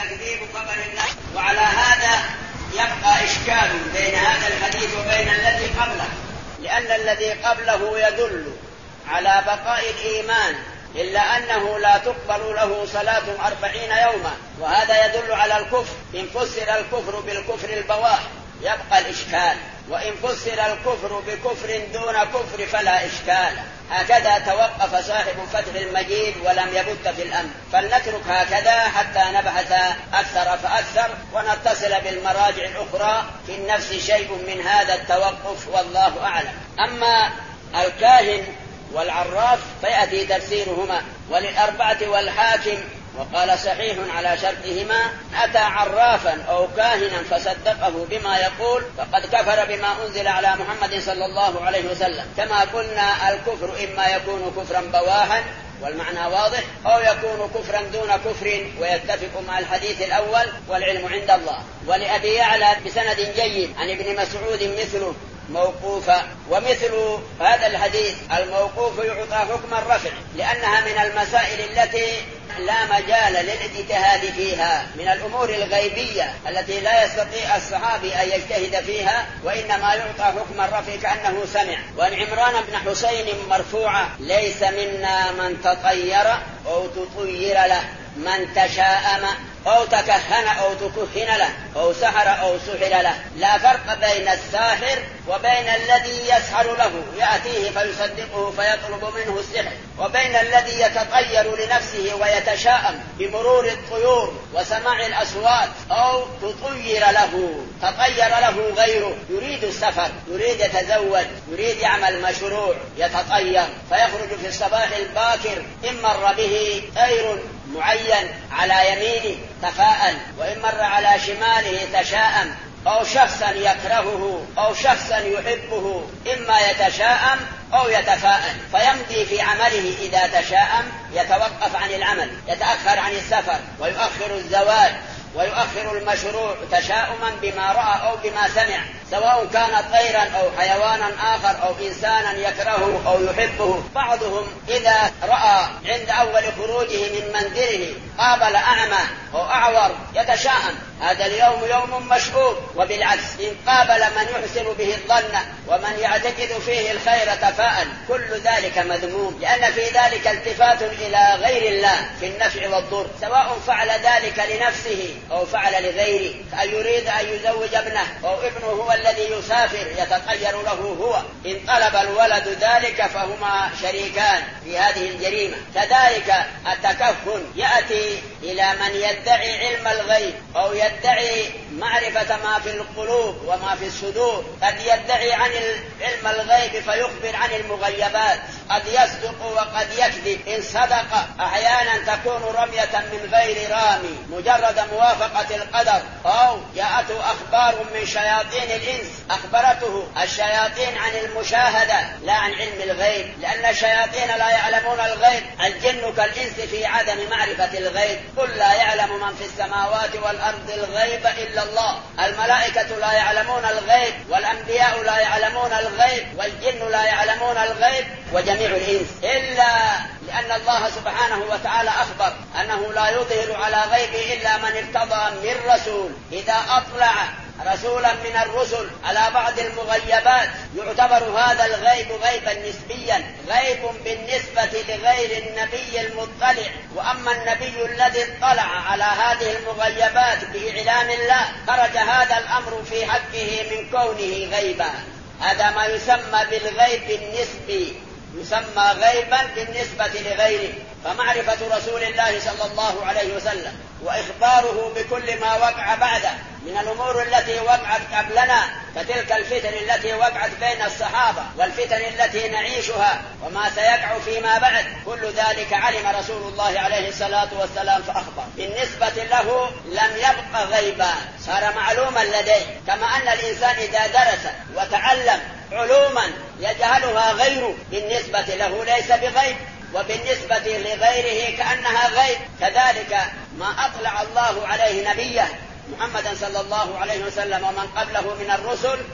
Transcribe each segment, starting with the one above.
تكذيب خبر الله. وعلى هذا يبقى إشكال بين هذا الحديث وبين الذي قبله، لأن الذي قبله يدل على بقاء الإيمان إلا أنه لا تقبل له صلاة 40 يوما، وهذا يدل على الكفر. إن فسر الكفر بالكفر البواح يبقى الإشكال، وإن فسر الكفر بكفر دون كفر فلا إشكال. هكذا توقف صاحب فتح المجيد ولم يبت في الأمر، فلنترك هكذا حتى نبحث أكثر فأكثر ونتصل بالمراجع الأخرى في النفس شيء من هذا التوقف، والله أعلم. أما الكاهن والعراف فيأتي تفسيرهما، وللأربعة والحاكم وقال صحيح على شرطهما: أتى عرافا أو كاهنا فصدقه بما يقول فقد كفر بما أنزل على محمد صلى الله عليه وسلم. كما قلنا الكفر إما يكون كفرا بواحا والمعنى واضح، أو يكون كفرا دون كفر ويتفق مع الحديث الأول والعلم عند الله. ولأبي يعلى بسند جيد عن ابن مسعود مثله موقوفا. ومثل هذا الحديث الموقوف يعطى حكم الرفع، لأنها من المسائل التي لا مجال للاجتهاد فيها، من الأمور الغيبية التي لا يستطيع الصحابي أن يجتهد فيها، وإنما يعطى حكم الرفع كأنه سمع. وعن عمران بن حسين مرفوعة: ليس منا من تطير أو تطير له، من تشاءم أو تكهن أو تكهن له، أو سحر أو سحر له. لا فرق بين الساحر وبين الذي يسحر له يأتيه فيصدقه فيطلب منه السحر، وبين الذي يتطير لنفسه ويتشاءم بمرور الطيور وسماع الأصوات، أو تطير له، تطير له غيره، يريد السفر، يريد يتزوج، يريد يعمل مشروع، يتطير فيخرج في الصباح الباكر، إن مر به طير معين على يمينه تفاءل، وإن مر على شماله تشاءم، أو شخصا يكرهه أو شخصا يحبه، إما يتشاءم أو يتفاءل، فيمضي في عمله. إذا تشاءم يتوقف عن العمل، يتأخر عن السفر، ويؤخر الزواج، ويؤخر المشروع تشاؤما بما رأى أو بما سمع، سواء كان طيرا أو حيوانا آخر أو إنسانا يكرهه أو يحبه. بعضهم إذا رأى عند أول خروجه من منزله قابل أعمى أو أعور يتشاءم، هذا اليوم يوم مشؤوم. وبالعكس إن قابل من يحسن به الظن ومن يعتقد فيه الخير تفاءل، كل ذلك مذموم، لأن في ذلك التفات إلى غير الله في النفع والضر، سواء فعل ذلك لنفسه أو فعل لغيره. فأن يريد أن يزوج ابنه أو ابنه هو الذي يسافر يتطير له هو، إن طلب الولد ذلك فهما شريكان في هذه الجريمة. كذلك التكهن يأتي إلى من يدعي علم الغيب أو يدعي معرفة ما في القلوب وما في الصدور. قد يدعي عن علم الغيب فيخبر عن المغيبات، قد يصدق وقد يكذب. إن صدق أحيانا تكون رمية من غير رامي مجرد موافقة القدر، أو جاءته أخبار من شياطين الإنس أخبرته الشياطين عن المشاهدة لا عن علم الغيب، لأن الشياطين لا يعلمون الغيب. الجن كالإنس في عدم معرفة الغيب، قل لا يعلم من في السماوات والأرض الغيب إلا الله. الملائكة لا يعلمون الغيب، والأنبياء لا يعلمون الغيب، والجن لا يعلمون الغيب، وجميع الإنس، إلا لأن الله سبحانه وتعالى أخبر أنه لا يظهر على غيبه إلا من ارتضى من رسول. إذا أطلع رسولا من الرسل على بعض المغيبات يعتبر هذا الغيب غيبا نسبيا، غيب بالنسبة لغير النبي المطلع. وأما النبي الذي اطلع على هذه المغيبات بإعلان الله خرج هذا الأمر في حقه من كونه غيبا. هذا ما يسمى بالغيب النسبي، يسمى غيبا بالنسبة لغيره. فمعرفة رسول الله صلى الله عليه وسلم وإخباره بكل ما وقع بعده من الأمور التي وقعت قبلنا، كتلك الفتن التي وقعت بين الصحابة والفتن التي نعيشها وما سيقع فيما بعد، كل ذلك علم رسول الله عليه الصلاة والسلام فأخبر. بالنسبة له لم يبق غيبا، صار معلوما لديه. كما أن الإنسان إذا درس وتعلم علوما يجهلها غيره بالنسبة له ليس بغيب، وبالنسبة لغيره كأنها غيب. كذلك ما أطلع الله عليه نبيه محمدا صلى الله عليه وسلم ومن قبله من الرسل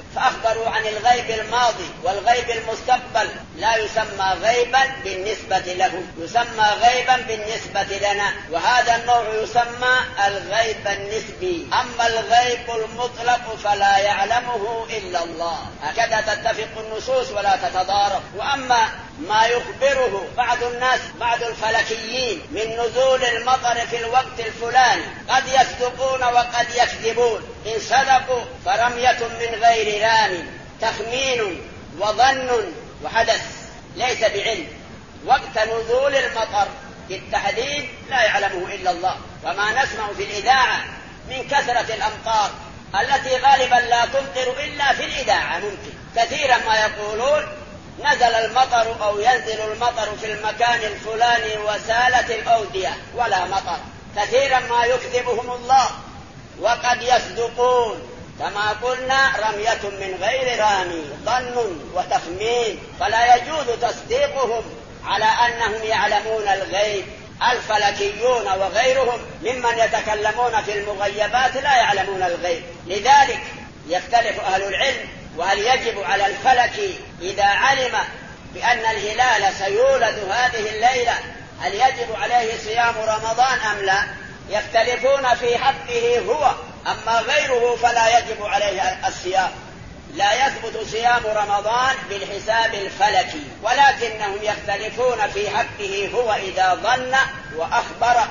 فأخبروا عن الغيب الماضي والغيب المستقبل، لا يسمى غيبا بالنسبة لهم، يسمى غيبا بالنسبة لنا، وهذا النوع يسمى الغيب النسبي. أما الغيب المطلق فلا يعلمه إلا الله، هكذا تتفق النصوص ولا تتضارب. وأما ما يخبره بعض الناس، بعض الفلكيين، من نزول المطر في الوقت الفلاني، قد يصدقون وقد يكذبون. إن صدقوا فرمية من غير رام، تخمين وظن وحدث ليس بعلم. وقت نزول المطر بالتحديد لا يعلمه إلا الله. وما نسمع في الإذاعة من كثرة الأمطار التي غالبا لا تمطر إلا في الإذاعة، ممكن كثيرا ما يقولون نزل المطر أو ينزل المطر في المكان الفلاني وسالت الأودية ولا مطر. كثيرا ما يكذبهم الله وقد يصدقون، كما قلنا رمية من غير رامي، ظن وتخمين، فلا يجوز تصديقهم على أنهم يعلمون الغيب. الفلكيون وغيرهم ممن يتكلمون في المغيبات لا يعلمون الغيب. لذلك يختلف أهل العلم، وهل يجب على الفلكي إذا علم بأن الهلال سيولد هذه الليلة هل يجب عليه صيام رمضان أم لا؟ يختلفون في حقه هو، أما غيره فلا يجب عليه الصيام. لا يثبت صيام رمضان بالحساب الفلكي، ولكنهم يختلفون في حقه هو إذا ظن وأخبر،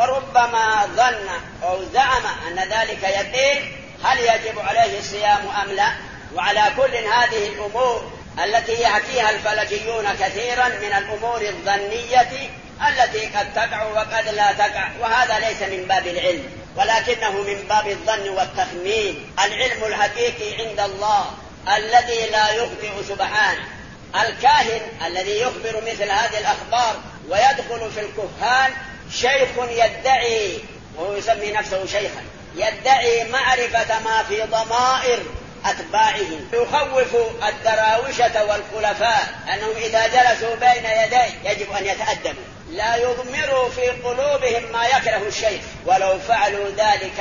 وربما ظن أو زعم أن ذلك يقين، هل يجب عليه الصيام أم لا؟ وعلى كل هذه الأمور التي يحكيها الفلكيون كثيرا من الأمور الظنية التي قد تقع وقد لا تقع، وهذا ليس من باب العلم ولكنه من باب الظن والتخمين. العلم الحقيقي عند الله الذي لا يخطئ سبحانه. الكاهن الذي يخبر مثل هذه الأخبار ويدخل في الكهان شيخ يدعي، وهو يسمي نفسه شيخا، يدعي معرفة ما في ضمائر أتباعه، يخوف الدراوشة والخلفاء أنهم إذا جلسوا بين يديه يجب أن يتأدبوا، لا يضمروا في قلوبهم ما يكره الشيخ، ولو فعلوا ذلك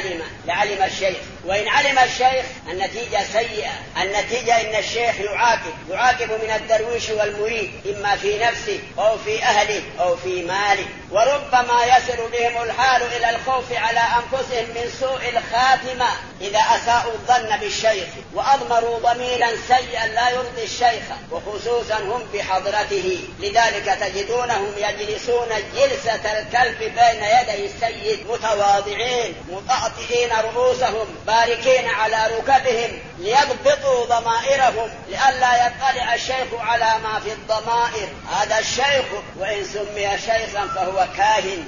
لعلم الشيخ. وإن علم الشيخ النتيجة سيئة، النتيجة إن الشيخ يعاقب من الدرويش والمريد، إما في نفسه أو في أهله أو في ماله. وربما يصل بهم الحال إلى الخوف على أنفسهم من سوء الخاتمة إذا أساءوا الظن بالشيخ وأضمروا ضميرا سيئا لا يرضي الشيخ، وخصوصا هم بحضرته. لذلك تجدونهم يجلسون جلسة الكلب بين يدي السيد، متواضعين مطأطئين رؤوسهم باركين على ركبهم ليضبطوا ضمائرهم لئلا يطلع الشيخ على ما في الضمائر. هذا الشيخ وإن سمي شيخا فهو كاهن،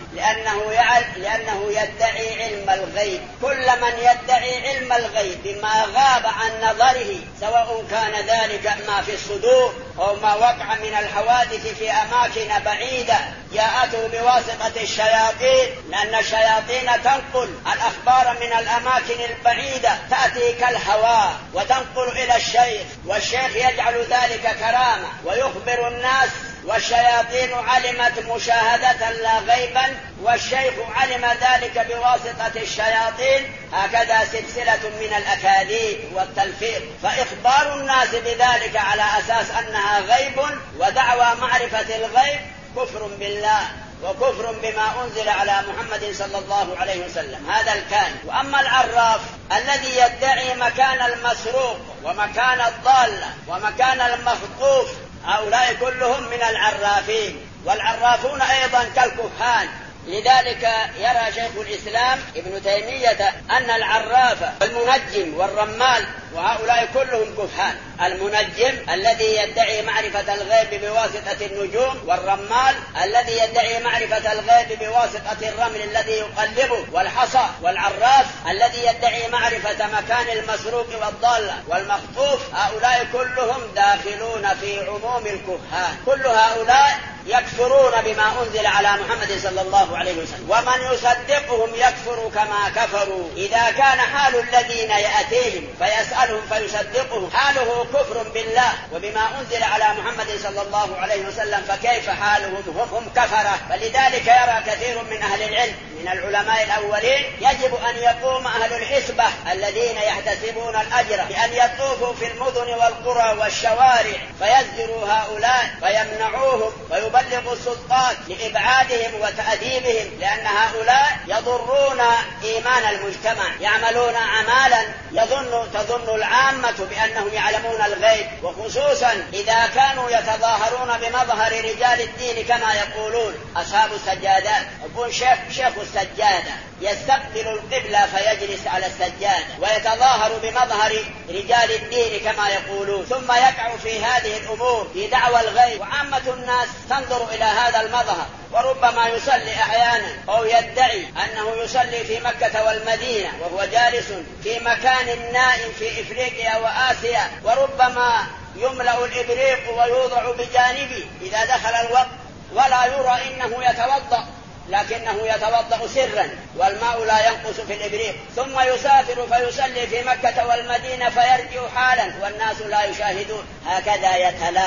لأنه يدعي علم الغيب. كل من يدعي علم الغيب بما غاب عن نظره، سواء كان ذلك ما في الصدور أو ما وقع من الحوادث في أماكن بعيدة، جاءته بواسطة الشياطين، لأن الشياطين تنقل الأخبار من الأماكن البعيدة، تأتي كالهواء وتنقل إلى الشيخ، والشيخ يجعل ذلك كرامة ويخبر الناس. والشياطين علمت مشاهدة لا غيبا، والشيخ علم ذلك بواسطة الشياطين. هكذا سلسلة من الأكاذيب والتلفيق. فإخبار الناس بذلك على أساس أنها غيب ودعوى معرفة الغيب كفر بالله وكفر بما أنزل على محمد صلى الله عليه وسلم، هذا الكاهن. وأما العراف الذي يدعي مكان المسروق ومكان الضالة ومكان المخطوف، هؤلاء كلهم من العرافين، والعرافون أيضا كالكهان. لذلك يرى شيخ الإسلام ابن تيمية أن العراف والمنجم والرمال وهؤلاء كلهم كهان. المنجم الذي يدعي معرفة الغيب بواسطة النجوم، والرمال الذي يدعي معرفة الغيب بواسطة الرمل الذي يقلبه والحصى، والعراف الذي يدعي معرفة مكان المسروق والضالة والمخطوف. هؤلاء كلهم داخلون في عموم الكهان. كل هؤلاء يكفرون بما أنزل على محمد صلى الله عليه وسلم، ومن يصدقهم يكفر كما كفروا. إذا كان حال الذين يأتيهم فيسألهم فيصدقهم حاله كفر بالله وبما أنزل على محمد صلى الله عليه وسلم، فكيف حالهم هم كفرة؟ فلذلك يرى كثير من أهل العلم من من العلماء الأولين يجب أن يقوم أهل الحسبة الذين يحتسبون الأجر بأن يطوفوا في المدن والقرى والشوارع فيزجروا هؤلاء فيمنعوهم ويبلغوا السلطات لإبعادهم وتأديبهم، لأن هؤلاء يضرون إيمان المجتمع، يعملون أعمالا تظن العامة بأنهم يعلمون الغيب، وخصوصا إذا كانوا يتظاهرون بمظهر رجال الدين كما يقولون أصحاب السجادات. يكون شيخ السجادة يستقبل القبلة فيجلس على السجادة ويتظاهر بمظهر رجال الدين كما يقولون، ثم يقع في هذه الأمور في دعوى الغيب، وعامة الناس تنظر إلى هذا المظهر، وربما يصلي أحيانا أو يدعي أنه يصلي في مكة والمدينة وهو جالس في مكان نائم في إفريقيا وآسيا، وربما يملأ الإبريق ويوضع بجانبه إذا دخل الوقت ولا يرى إنه يتوضأ، لكنه يتوضأ سرا والماء لا ينقص في الإبريق، ثم يسافر فيصلي في مكة والمدينة فيرجع حالا والناس لا يشاهدون. هكذا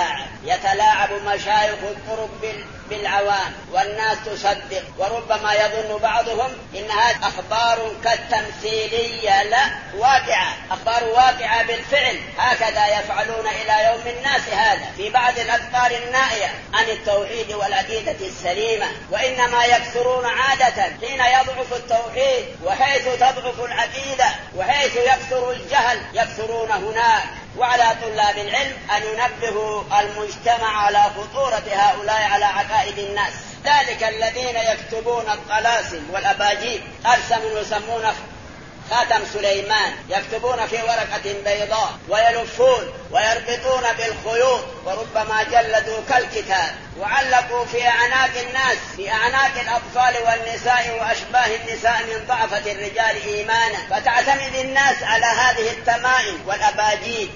يتلاعب مشايخ الطرق بالعوام والناس تصدق، وربما يظن بعضهم إن هذه أخبار كالتمثيلية، لا، واقعة، أخبار واقعة بالفعل. هكذا يفعلون إلى يوم الناس هذا في بعض الأذكار النائية عن التوحيد والعقيدة السليمة، وإنما يكثرون عادة حين يضعف التوحيد وحيث تضعف العقيدة وحيث يكثر الجهل يكثرون هناك. وعلى طلاب العلم أن ينبهوا المجتمع على خطورة هؤلاء على عقائد الناس. ذلك الذين يكتبون الطلاسم والأباجيل أرسم يسمونه خاتم سليمان، يكتبون في ورقة بيضاء ويلفون ويربطون بالخيوط، وربما جلدوا كالكتاب وعلقوا في أعناق الناس، في أعناق الأطفال والنساء وأشباه النساء من ضعفة الرجال إيمانا، فتعتمد الناس على هذه التمائم والأباجيل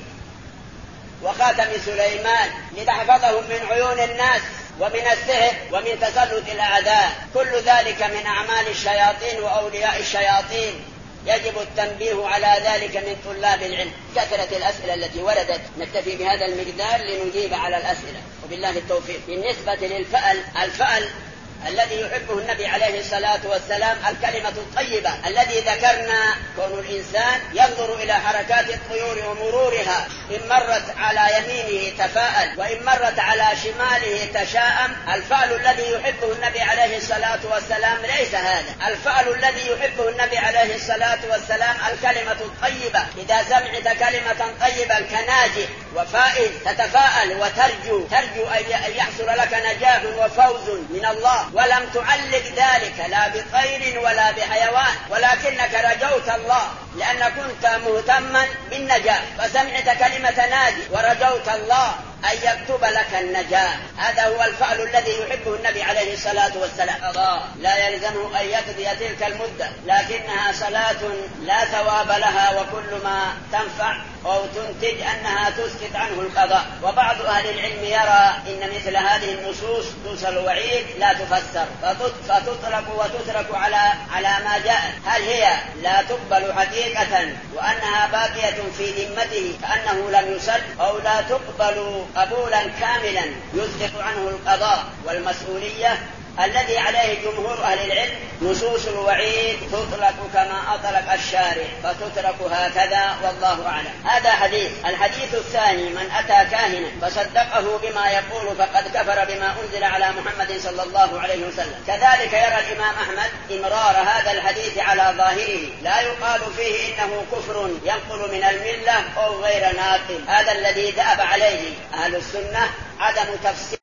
وخاتم سليمان لتحفظهم من عيون الناس ومن السحر ومن تسلط الأعداء. كل ذلك من أعمال الشياطين وأولياء الشياطين، يجب التنبيه على ذلك من طلاب العلم. كثرة الأسئلة التي وردت، نكتفي بهذا المقدار لنجيب على الأسئلة وبالله التوفيق. بالنسبة للفأل الذي يحبه النبي عليه الصلاة والسلام الكلمة الطيبة الذي ذكرنا، كون الإنسان ينظر إلى حركات الطيور ومرورها، إن مرت على يمينه تفاءل وإن مرت على شماله تشاءم. الفأل الذي يحبه النبي عليه الصلاة والسلام ليس هذا. الفأل الذي يحبه النبي عليه الصلاة والسلام الكلمة الطيبة. إذا سمعت كلمة طيبة كناجح وفائز تتفاءل وترجو أن يحصل لك نجاح وفوز من الله، ولم تعلق ذلك لا بطير ولا بحيوان، ولكنك رجوت الله لأن كنت مهتما بالنجاح، فسمعت كلمة ناجي ورجوت الله أن يكتب لك النجاح. هذا هو الفعل الذي يحبه النبي عليه الصلاة والسلام. لا يلزمه أن يقضي تلك المدة، لكنها صلاة لا ثواب لها، وكل ما تنفع أو تنتج أنها تسكت عنه القضاء. وبعض أهل العلم يرى إن مثل هذه النصوص نصوص الوعيد لا تفسر فتطلق وتترك على ما جاء. هل هي لا تقبل حقيقة وأنها باقية في ذمته كأنه لم يصل، أو لا تقبل قبولا كاملا يسقط عنه القضاء والمسؤولية؟ الذي عليه جمهور أهل العلم نصوص الوعيد تطلق كما أطلق الشارع فتترك هكذا، والله أعلم. هذا حديث. الحديث الثاني: من أتى كاهنا فصدقه بما يقول فقد كفر بما أنزل على محمد صلى الله عليه وسلم. كذلك يرى الإمام أحمد إمرار هذا الحديث على ظاهره، لا يقال فيه إنه كفر ينقل من الملة أو غير ناقل. هذا الذي ذهب عليه أهل السنة، عدم تفسير